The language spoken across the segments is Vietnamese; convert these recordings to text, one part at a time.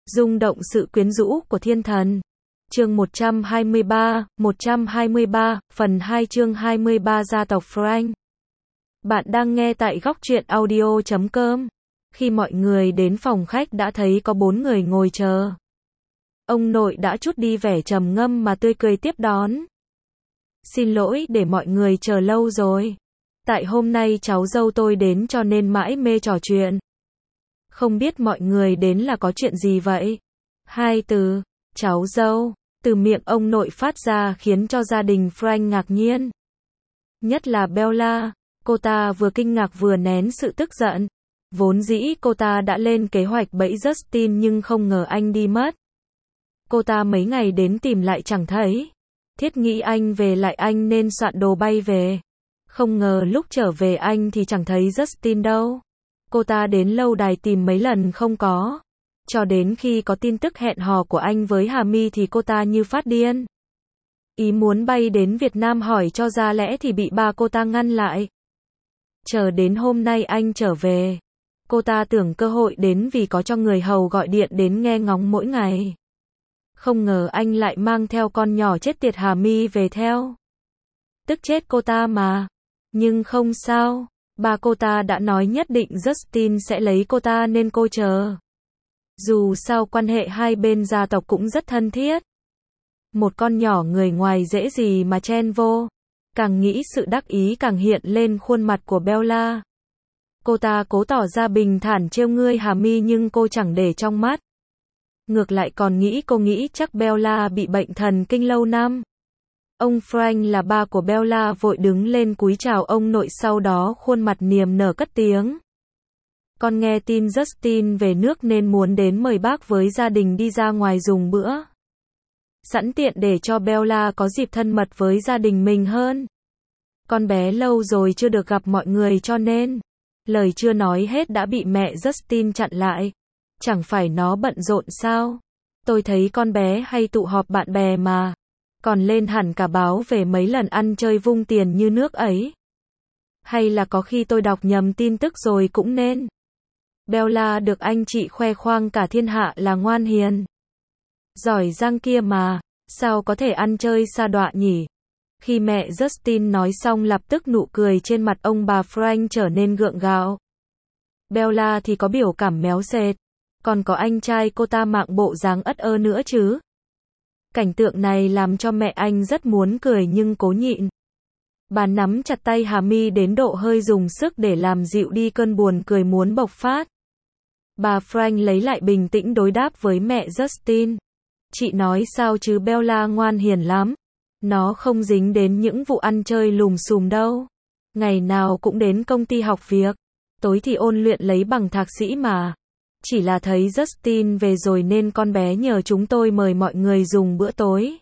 Rung động sự quyến rũ của thiên thần. Chương 123, phần 2 chương 23 gia tộc Frank. Bạn đang nghe tại góc truyện audio.com. Khi mọi người đến phòng khách đã thấy có 4 người ngồi chờ. Ông nội đã chút đi vẻ trầm ngâm mà tươi cười tiếp đón. Xin lỗi để mọi người chờ lâu rồi. Tại hôm nay cháu dâu tôi đến cho nên mãi mê trò chuyện. Không biết mọi người đến là có chuyện gì vậy? Hai từ, cháu dâu, từ miệng ông nội phát ra khiến cho gia đình Frank ngạc nhiên. Nhất là Bella, cô ta vừa kinh ngạc vừa nén sự tức giận. Vốn dĩ cô ta đã lên kế hoạch bẫy Justin nhưng không ngờ anh đi mất. Cô ta mấy ngày đến tìm lại chẳng thấy. Thiết nghĩ anh về lại anh nên soạn đồ bay về. Không ngờ lúc trở về anh thì chẳng thấy Justin đâu. Cô ta đến lâu đài tìm mấy lần không có. Cho đến khi có tin tức hẹn hò của anh với Hà My thì cô ta như phát điên. Ý muốn bay đến Việt Nam hỏi cho ra lẽ thì bị ba cô ta ngăn lại. Chờ đến hôm nay anh trở về. Cô ta tưởng cơ hội đến vì có cho người hầu gọi điện đến nghe ngóng mỗi ngày. Không ngờ anh lại mang theo con nhỏ chết tiệt Hà My về theo. Tức chết cô ta mà. Nhưng không sao. Ba cô ta đã nói nhất định Justin sẽ lấy cô ta nên cô chờ. Dù sao quan hệ hai bên gia tộc cũng rất thân thiết. Một con nhỏ người ngoài dễ gì mà chen vô. Càng nghĩ sự đắc ý càng hiện lên khuôn mặt của Bella. Cô ta cố tỏ ra bình thản trêu ngươi Hà My nhưng cô chẳng để trong mắt. Ngược lại còn cô nghĩ chắc Bella bị bệnh thần kinh lâu năm. Ông Frank là ba của Bella vội đứng lên cúi chào ông nội sau đó khuôn mặt niềm nở cất tiếng. Con nghe tin Justin về nước nên muốn đến mời bác với gia đình đi ra ngoài dùng bữa. Sẵn tiện để cho Bella có dịp thân mật với gia đình mình hơn. Con bé lâu rồi chưa được gặp mọi người cho nên. Lời chưa nói hết đã bị mẹ Justin chặn lại. Chẳng phải nó bận rộn sao? Tôi thấy con bé hay tụ họp bạn bè mà. Còn lên hẳn cả báo về mấy lần ăn chơi vung tiền như nước ấy. Hay là có khi tôi đọc nhầm tin tức rồi cũng nên. Bella được anh chị khoe khoang cả thiên hạ là ngoan hiền. Giỏi giang kia mà, sao có thể ăn chơi sa đọa nhỉ? Khi mẹ Justin nói xong lập tức nụ cười trên mặt ông bà Frank trở nên gượng gạo. Bella thì có biểu cảm méo sệt. Còn có anh trai cô ta mạng bộ dáng ất ơ nữa chứ. Cảnh tượng này làm cho mẹ anh rất muốn cười nhưng cố nhịn. Bà nắm chặt tay Hà My đến độ hơi dùng sức để làm dịu đi cơn buồn cười muốn bộc phát. Bà Frank lấy lại bình tĩnh đối đáp với mẹ Justin. Chị nói sao chứ Bella ngoan hiền lắm. Nó không dính đến những vụ ăn chơi lùm xùm đâu. Ngày nào cũng đến công ty học việc. Tối thì ôn luyện lấy bằng thạc sĩ mà. Chỉ là thấy Justin về rồi nên con bé nhờ chúng tôi mời mọi người dùng bữa tối.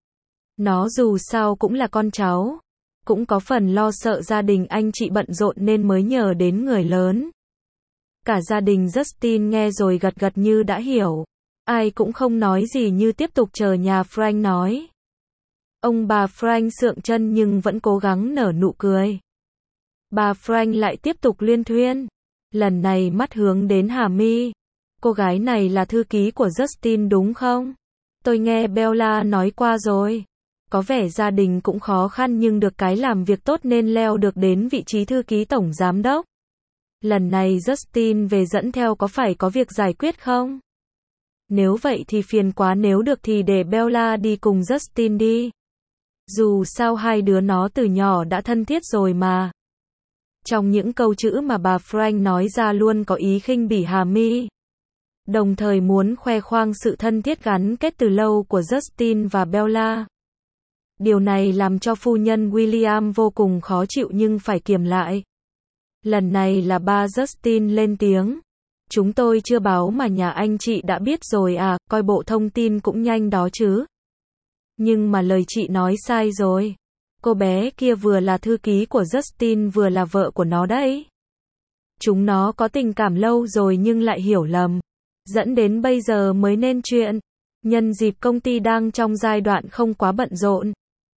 Nó dù sao cũng là con cháu. Cũng có phần lo sợ gia đình anh chị bận rộn nên mới nhờ đến người lớn. Cả gia đình Justin nghe rồi gật gật như đã hiểu. Ai cũng không nói gì như tiếp tục chờ nhà Frank nói. Ông bà Frank sượng chân nhưng vẫn cố gắng nở nụ cười. Bà Frank lại tiếp tục liên thuyên. Lần này mắt hướng đến Hà My. Cô gái này là thư ký của Justin đúng không? Tôi nghe Bella nói qua rồi. Có vẻ gia đình cũng khó khăn nhưng được cái làm việc tốt nên leo được đến vị trí thư ký tổng giám đốc. Lần này Justin về dẫn theo có phải có việc giải quyết không? Nếu vậy thì phiền quá, nếu được thì để Bella đi cùng Justin đi. Dù sao hai đứa nó từ nhỏ đã thân thiết rồi mà. Trong những câu chữ mà bà Frank nói ra luôn có ý khinh bỉ Hà My. Đồng thời muốn khoe khoang sự thân thiết gắn kết từ lâu của Justin và Bella. Điều này làm cho phu nhân William vô cùng khó chịu nhưng phải kiềm lại. Lần này là ba Justin lên tiếng. Chúng tôi chưa báo mà nhà anh chị đã biết rồi à, coi bộ thông tin cũng nhanh đó chứ. Nhưng mà lời chị nói sai rồi. Cô bé kia vừa là thư ký của Justin vừa là vợ của nó đấy. Chúng nó có tình cảm lâu rồi nhưng lại hiểu lầm. Dẫn đến bây giờ mới nên chuyện. Nhân dịp công ty đang trong giai đoạn không quá bận rộn.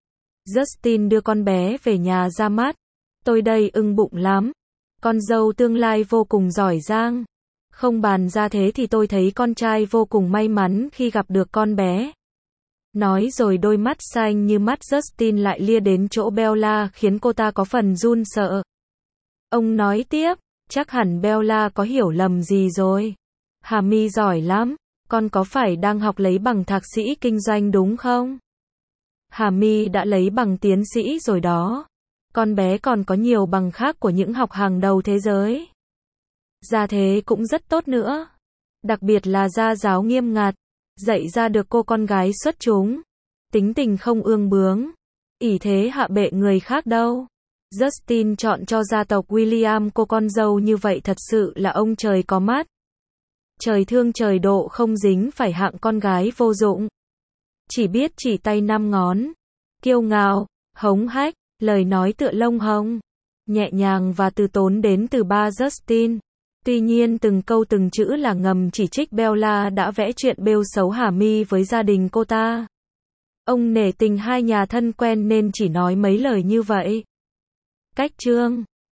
Justin đưa con bé về nhà ra mắt. Tôi đây ưng bụng lắm. Con dâu tương lai vô cùng giỏi giang. Không bàn ra thế thì tôi thấy con trai vô cùng may mắn khi gặp được con bé. Nói rồi đôi mắt xanh như mắt Justin lại lia đến chỗ Bella khiến cô ta có phần run sợ. Ông nói tiếp, chắc hẳn Bella có hiểu lầm gì rồi. Hà My giỏi lắm, con có phải đang học lấy bằng thạc sĩ kinh doanh đúng không? Hà My đã lấy bằng tiến sĩ rồi đó. Con bé còn có nhiều bằng khác của những học hàng đầu thế giới. Gia thế cũng rất tốt nữa. Đặc biệt là gia giáo nghiêm ngặt, dạy ra được cô con gái xuất chúng. Tính tình không ương bướng, ỷ thế hạ bệ người khác đâu. Justin chọn cho gia tộc William cô con dâu như vậy thật sự là ông trời có mắt. Trời thương trời độ không dính phải hạng con gái vô dụng. Chỉ biết chỉ tay năm ngón. Kiêu ngạo, hống hách, lời nói tựa lông hồng. Nhẹ nhàng và từ tốn đến từ ba Justin. Tuy nhiên từng câu từng chữ là ngầm chỉ trích Bella đã vẽ chuyện bêu xấu Hà My với gia đình cô ta. Ông nể tình hai nhà thân quen nên chỉ nói mấy lời như vậy. Cách chương